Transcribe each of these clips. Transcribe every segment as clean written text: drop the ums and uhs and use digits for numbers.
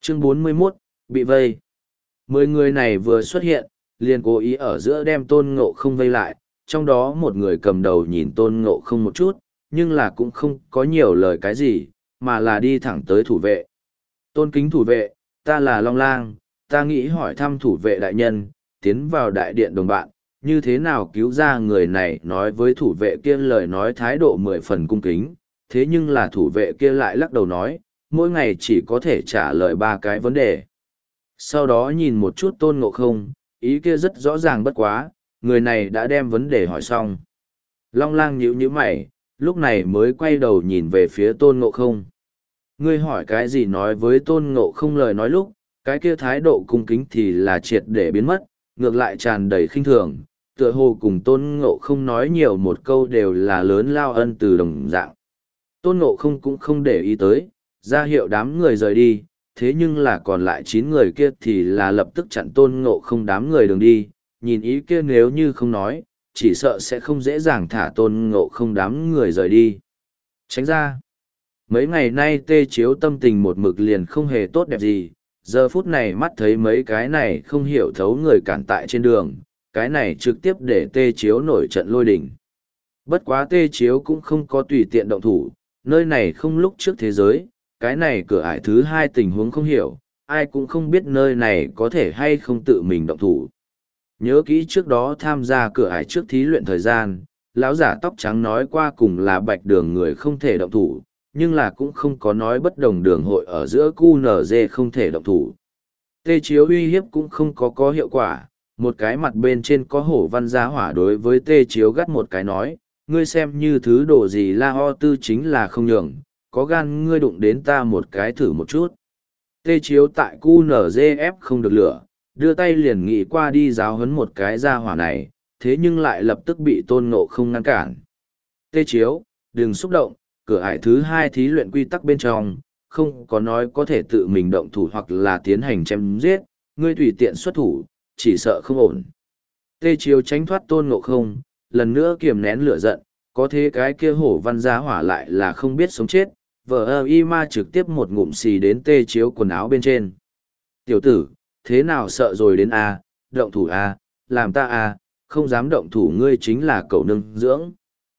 Chương 41, bị vây. 10 người này vừa xuất hiện, liền cố ý ở giữa đem Tôn Ngộ Không vây lại, trong đó một người cầm đầu nhìn Tôn Ngộ Không một chút, nhưng là cũng không có nhiều lời cái gì, mà là đi thẳng tới thủ vệ. Tôn kính thủ vệ, ta là Long Lang, ta nghĩ hỏi thăm thủ vệ đại nhân, tiến vào đại điện đồng bạn, như thế nào cứu ra người này. Nói với thủ vệ kia lời nói thái độ 10 phần cung kính, thế nhưng là thủ vệ kia lại lắc đầu nói, mỗi ngày chỉ có thể trả lời 3 cái vấn đề. Sau đó nhìn một chút Tôn Ngộ Không, ý kia rất rõ ràng bất quá, người này đã đem vấn đề hỏi xong. Long Lang nhíu nhíu mày, lúc này mới quay đầu nhìn về phía Tôn Ngộ Không. Ngươi hỏi cái gì? Nói với Tôn Ngộ Không lời nói lúc, cái kia thái độ cung kính thì là triệt để biến mất, ngược lại tràn đầy khinh thường, tựa hồ cùng Tôn Ngộ Không nói nhiều một câu đều là lớn lao ân từ đồng dạng. Tôn Ngộ Không cũng không để ý tới, ra hiệu đám người rời đi, thế nhưng là còn lại 9 người kia thì là lập tức chặn Tôn Ngộ Không đám người đường đi, nhìn ý kia nếu như không nói, chỉ sợ sẽ không dễ dàng thả Tôn Ngộ Không đám người rời đi. Tránh ra. Mấy ngày nay Tê Chiếu tâm tình một mực liền không hề tốt đẹp gì, giờ phút này mắt thấy mấy cái này không hiểu thấu người cản tại trên đường, cái này trực tiếp để Tê Chiếu nổi trận lôi đình. Bất quá Tê Chiếu cũng không có tùy tiện động thủ, nơi này không lúc trước thế giới, cái này cửa ải thứ 2 tình huống không hiểu, ai cũng không biết nơi này có thể hay không tự mình động thủ. Nhớ kỹ trước đó tham gia cửa ải trước thí luyện thời gian, lão giả tóc trắng nói qua cùng là bạch đường người không thể động thủ, nhưng là cũng không có nói bất đồng đường hội ở giữa QNZ không thể động thủ. Tê Chiếu uy hiếp cũng không có hiệu quả, một cái mặt bên trên có hổ văn giá hỏa đối với Tê Chiếu gắt một cái nói, ngươi xem như thứ đồ gì La Ho Tư chính là không nhường, có gan ngươi đụng đến ta một cái thử một chút. Tê Chiếu tại QNZF không được lửa, đưa tay liền nghĩ qua đi giáo huấn một cái gia hỏa này, thế nhưng lại lập tức bị Tôn Ngộ Không ngăn cản. Tê Chiếu, đừng xúc động, cửa ải thứ 2 thí luyện quy tắc bên trong, không có nói có thể tự mình động thủ hoặc là tiến hành chém giết, ngươi tùy tiện xuất thủ, chỉ sợ không ổn. Tê Chiếu tránh thoát Tôn Ngộ Không, lần nữa kiềm nén lửa giận, có thế cái kia hổ văn giá hỏa lại là không biết sống chết, vờ y ma trực tiếp một ngụm xì đến Tê Chiếu quần áo bên trên. Tiểu tử, thế nào sợ rồi đến a, động thủ a, làm ta a, không dám động thủ ngươi chính là cậu nương dưỡng.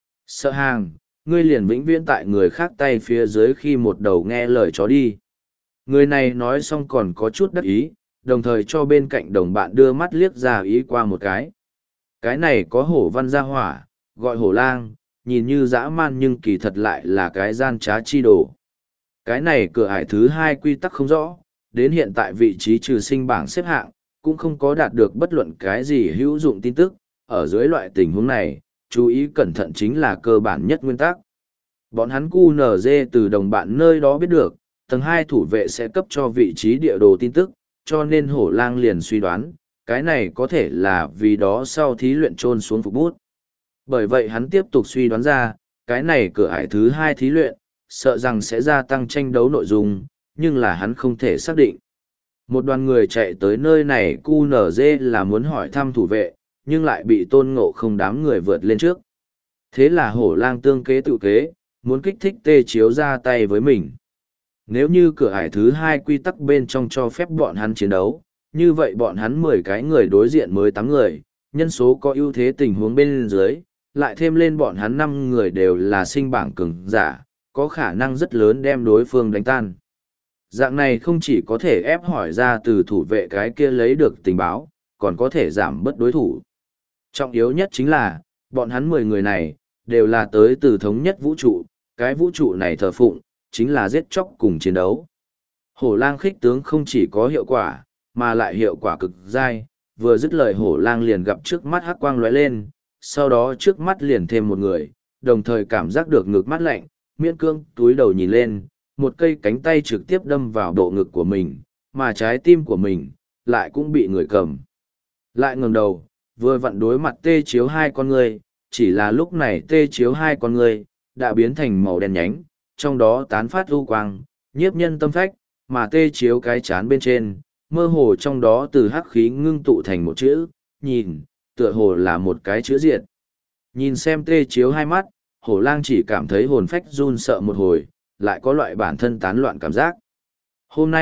Sợ hàng, ngươi liền vĩnh viễn tại người khác tay phía dưới khi một đầu nghe lời chó đi. Người này nói xong còn có chút đắc ý, đồng thời cho bên cạnh đồng bạn đưa mắt liếc ra ý qua một cái. Cái này có hổ văn gia hỏa, gọi hổ lang, nhìn như dã man nhưng kỳ thật lại là cái gian trá chi đồ. Cái này cửa ải thứ 2 quy tắc không rõ, đến hiện tại vị trí trừ sinh bảng xếp hạng, cũng không có đạt được bất luận cái gì hữu dụng tin tức. Ở dưới loại tình huống này, chú ý cẩn thận chính là cơ bản nhất nguyên tắc. Bọn hắn QNZ từ đồng bạn nơi đó biết được, tầng 2 thủ vệ sẽ cấp cho vị trí địa đồ tin tức, cho nên hổ lang liền suy đoán, cái này có thể là vì đó sau thí luyện trôn xuống phục bút. Bởi vậy hắn tiếp tục suy đoán ra, cái này cửa ải thứ 2 thí luyện, sợ rằng sẽ gia tăng tranh đấu nội dung, nhưng là hắn không thể xác định. Một đoàn người chạy tới nơi này QNZ là muốn hỏi thăm thủ vệ, nhưng lại bị Tôn Ngộ Không đám người vượt lên trước. Thế là hổ lang tương kế tự kế, muốn kích thích Tê Chiếu ra tay với mình. Nếu như cửa ải thứ 2 quy tắc bên trong cho phép bọn hắn chiến đấu, như vậy bọn hắn 10 cái người đối diện mới 8 người, nhân số có ưu thế tình huống bên dưới, lại thêm lên bọn hắn 5 người đều là sinh bảng cường giả, có khả năng rất lớn đem đối phương đánh tan. Dạng này không chỉ có thể ép hỏi ra từ thủ vệ cái kia lấy được tình báo, còn có thể giảm bớt đối thủ. Trọng yếu nhất chính là, bọn hắn 10 người này, đều là tới từ thống nhất vũ trụ, cái vũ trụ này thờ phụng, chính là giết chóc cùng chiến đấu. Hổ lang khích tướng không chỉ có hiệu quả, mà lại hiệu quả cực dai, vừa dứt lời hổ lang liền gặp trước mắt hắc quang lóe lên, sau đó trước mắt liền thêm một người, đồng thời cảm giác được ngực mát lạnh, miễn cương túi đầu nhìn lên, một cây cánh tay trực tiếp đâm vào bộ ngực của mình, mà trái tim của mình, lại cũng bị người cầm. Lại ngẩng đầu, vừa vặn đối mặt Tê Chiếu 2 con người, chỉ là lúc này Tê Chiếu 2 con người, đã biến thành màu đen nhánh, trong đó tán phát u quang, nhiếp nhân tâm phách, mà Tê Chiếu cái chán bên trên, mơ hồ trong đó từ hắc khí ngưng tụ thành một chữ, nhìn, tựa hồ là một cái chữ diệt. Nhìn xem Tê Chiếu 2 mắt, hổ lang chỉ cảm thấy hồn phách run sợ một hồi, lại có loại bản thân tán loạn cảm giác. Hôm nay,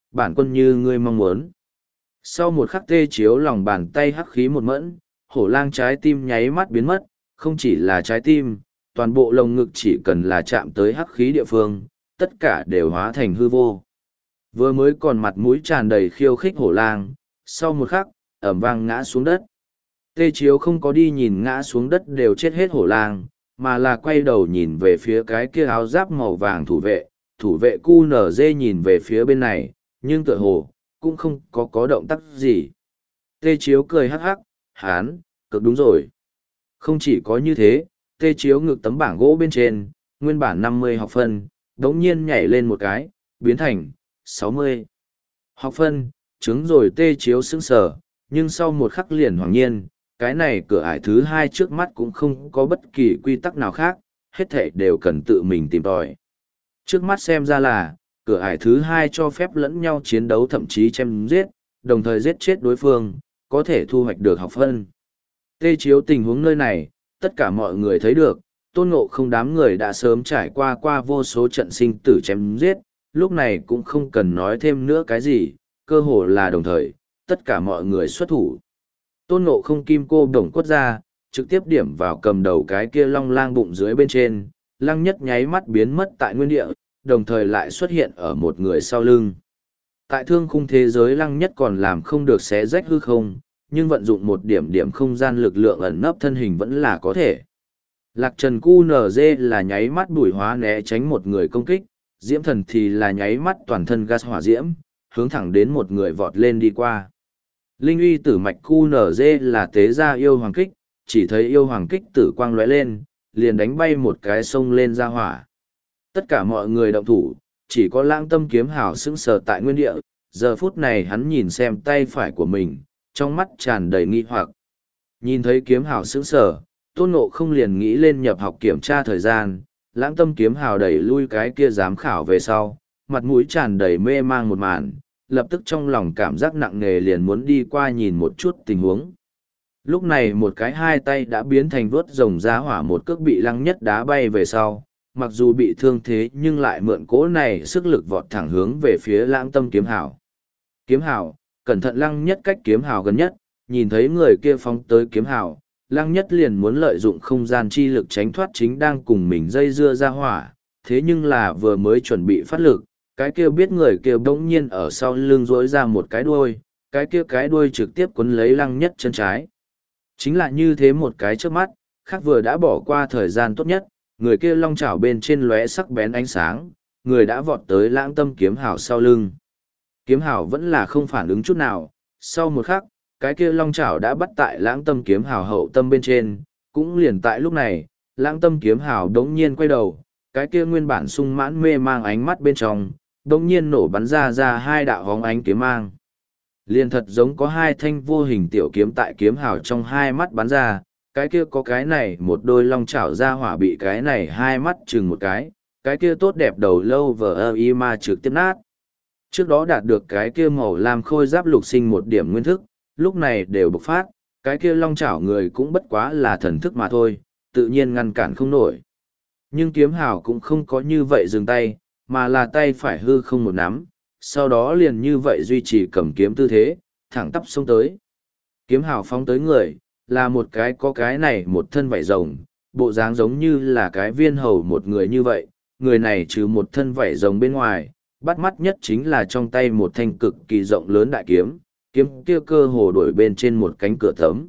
Bản quân như ngươi mong muốn. Sau một khắc Tê Chiếu lòng bàn tay hắc khí một mẫn, hổ lang trái tim nháy mắt biến mất, không chỉ là trái tim, toàn bộ lồng ngực chỉ cần là chạm tới hắc khí địa phương, tất cả đều hóa thành hư vô. Vừa mới còn mặt mũi tràn đầy khiêu khích hổ lang, sau một khắc, ẩm vang ngã xuống đất. Tê Chiếu không có đi nhìn ngã xuống đất đều chết hết hổ lang, mà là quay đầu nhìn về phía cái kia áo giáp màu vàng thủ vệ QNZ nhìn về phía bên này, nhưng tựa hồ, cũng không có động tác gì. Tê Chiếu cười hắc hắc, hán, cực đúng rồi. Không chỉ có như thế, Tê Chiếu ngực tấm bảng gỗ bên trên, nguyên bản 50 học phân, đống nhiên nhảy lên một cái, biến thành 60 học phân, chứng rồi Tê Chiếu sững sờ, nhưng sau một khắc liền hoàng nhiên, cái này cửa ải thứ hai trước mắt cũng không có bất kỳ quy tắc nào khác, hết thảy đều cần tự mình tìm tòi. Trước mắt xem ra là, cửa ải thứ hai cho phép lẫn nhau chiến đấu thậm chí chém giết, đồng thời giết chết đối phương, có thể thu hoạch được học phân. Tê Chiếu tình huống nơi này, tất cả mọi người thấy được, Tôn Ngộ Không đám người đã sớm trải qua vô số trận sinh tử chém giết, lúc này cũng không cần nói thêm nữa cái gì, cơ hồ là đồng thời, tất cả mọi người xuất thủ. Tôn Ngộ Không kim cô đồng quất ra, trực tiếp điểm vào cầm đầu cái kia long lang bụng dưới bên trên, lăng nhất nháy mắt biến mất tại nguyên địa, đồng thời lại xuất hiện ở một người sau lưng. Tại thương khung thế giới lăng nhất còn làm không được xé rách hư không, nhưng vận dụng một điểm không gian lực lượng ẩn nấp thân hình vẫn là có thể. Lạc Trần QNZ là nháy mắt bùi hóa né tránh một người công kích, Diễm Thần thì là nháy mắt toàn thân gas hỏa diễm, hướng thẳng đến một người vọt lên đi qua. Linh uy tử mạch QNZ là tế ra yêu hoàng kích, chỉ thấy yêu hoàng kích tử quang lóe lên, liền đánh bay một cái sông lên ra hỏa. Tất cả mọi người động thủ, chỉ có Lãng Tâm Kiếm Hào sững sờ tại nguyên địa, giờ phút này hắn nhìn xem tay phải của mình, trong mắt tràn đầy nghi hoặc. Nhìn thấy Kiếm Hào sững sờ, Tôn Ngộ Không liền nghĩ lên nhập học kiểm tra thời gian, Lãng Tâm Kiếm Hào đẩy lui cái kia giám khảo về sau, mặt mũi tràn đầy mê mang một màn, lập tức trong lòng cảm giác nặng nề liền muốn đi qua nhìn một chút tình huống. Lúc này một cái hai tay đã biến thành vuốt rồng giá hỏa một cước bị Lăng Nhất đá bay về sau, mặc dù bị thương thế nhưng lại mượn cỗ này sức lực vọt thẳng hướng về phía Lãng Tâm Kiếm Hào. Kiếm Hào, cẩn thận! Lăng Nhất cách Kiếm Hào gần nhất, nhìn thấy người kia phóng tới Kiếm Hào, Lăng Nhất liền muốn lợi dụng không gian chi lực tránh thoát chính đang cùng mình dây dưa ra hỏa, thế nhưng là vừa mới chuẩn bị phát lực, cái kia biết người kia bỗng nhiên ở sau lưng rỗi ra một cái đuôi, cái đuôi trực tiếp quấn lấy Lăng Nhất chân trái. Chính là như thế một cái trước mắt, khác vừa đã bỏ qua thời gian tốt nhất, người kia long chảo bên trên lóe sắc bén ánh sáng, người đã vọt tới Lãng Tâm Kiếm Hào sau lưng. Kiếm Hào vẫn là không phản ứng chút nào, sau một khắc, cái kia long chảo đã bắt tại Lãng Tâm Kiếm Hào hậu tâm bên trên, cũng liền tại lúc này, Lãng Tâm Kiếm Hào đống nhiên quay đầu, cái kia nguyên bản sung mãn mê mang ánh mắt bên trong, đống nhiên nổ bắn ra hai đạo hóng ánh kiếm mang. Liền thật giống có hai thanh vô hình tiểu kiếm tại Kiếm Hào trong hai mắt bắn ra, cái kia có cái này một đôi long chảo ra hỏa bị cái này hai mắt chừng một cái kia tốt đẹp đầu lâu vờ y ma trực tiếp nát. Trước đó đạt được cái kia màu lam khôi giáp lục sinh một điểm nguyên thức, lúc này đều bộc phát, cái kia long chảo người cũng bất quá là thần thức mà thôi, tự nhiên ngăn cản không nổi. Nhưng Kiếm Hào cũng không có như vậy dừng tay, mà là tay phải hư không một nắm, sau đó liền như vậy duy trì cầm kiếm tư thế, thẳng tắp xông tới. Kiếm Hào phóng tới người, là một cái có cái này một thân vảy rồng, bộ dáng giống như là cái viên hầu một người như vậy, người này trừ một thân vảy rồng bên ngoài, bắt mắt nhất chính là trong tay một thanh cực kỳ rộng lớn đại kiếm, kiếm kia cơ hồ đổi bên trên một cánh cửa tấm.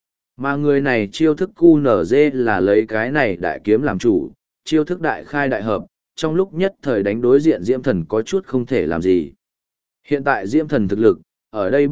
Mà người này chiêu thức QNZ là lấy cái này đại kiếm làm chủ, chiêu thức đại khai đại hợp, trong lúc nhất thời đánh đối diện Diễm Thần có chút không thể làm gì. Hiện tại Diễm Thần thực lực, ở đây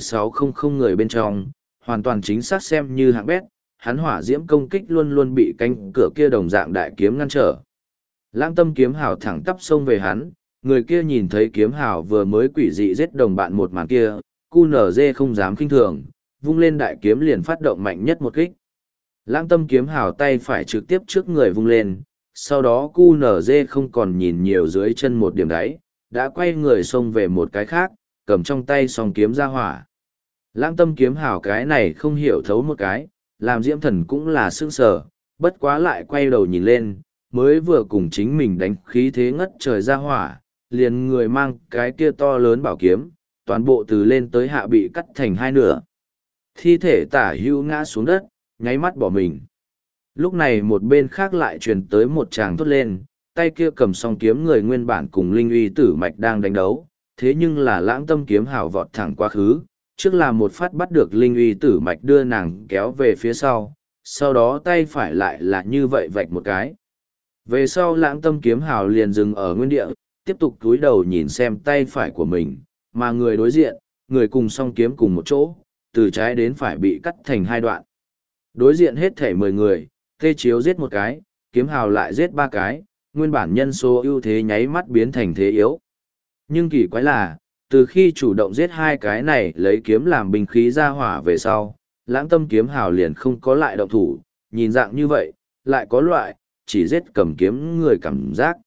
3,600 người bên trong, hoàn toàn chính xác xem như hạng bét, hắn hỏa diễm công kích luôn luôn bị cánh cửa kia đồng dạng đại kiếm ngăn trở. Lãng Tâm Kiếm Hào thẳng tắp xông về hắn, người kia nhìn thấy Kiếm Hào vừa mới quỷ dị giết đồng bạn một màn kia, QNZ không dám kinh thường, vung lên đại kiếm liền phát động mạnh nhất một kích. Lãng Tâm Kiếm Hào tay phải trực tiếp trước người vung lên, sau đó QNZ không còn nhìn nhiều dưới chân một điểm đáy, đã quay người xông về một cái khác, cầm trong tay song kiếm ra hỏa. Lãng Tâm Kiếm Hào cái này không hiểu thấu một cái, làm Diễm Thần cũng là sững sờ, bất quá lại quay đầu nhìn lên, mới vừa cùng chính mình đánh khí thế ngất trời ra hỏa, liền người mang cái kia to lớn bảo kiếm, toàn bộ từ lên tới hạ bị cắt thành hai nửa. Thi thể tả hữu ngã xuống đất, nháy mắt bỏ mình. Lúc này một bên khác lại truyền tới một tràng thốt lên, tay kia cầm song kiếm người nguyên bản cùng linh uy tử mạch đang đánh đấu, thế nhưng là lãng tâm kiếm hào vọt thẳng quá khứ, trước là một phát bắt được linh uy tử mạch đưa nàng kéo về phía sau đó tay phải lại là như vậy vạch một cái. Về sau lãng tâm kiếm hào liền dừng ở nguyên địa, tiếp tục cúi đầu nhìn xem tay phải của mình, mà người đối diện, người cùng song kiếm cùng một chỗ, từ trái đến phải bị cắt thành hai đoạn. Đối diện hết thể 10 người, Tê Chiếu giết một cái, kiếm hào lại giết 3 cái, nguyên bản nhân số ưu thế nháy mắt biến thành thế yếu. Nhưng kỳ quái là, từ khi chủ động giết 2 cái này lấy kiếm làm binh khí ra hỏa về sau, lãng tâm kiếm hào liền không có lại động thủ, nhìn dạng như vậy, lại có loại, chỉ giết cầm kiếm người cảm giác.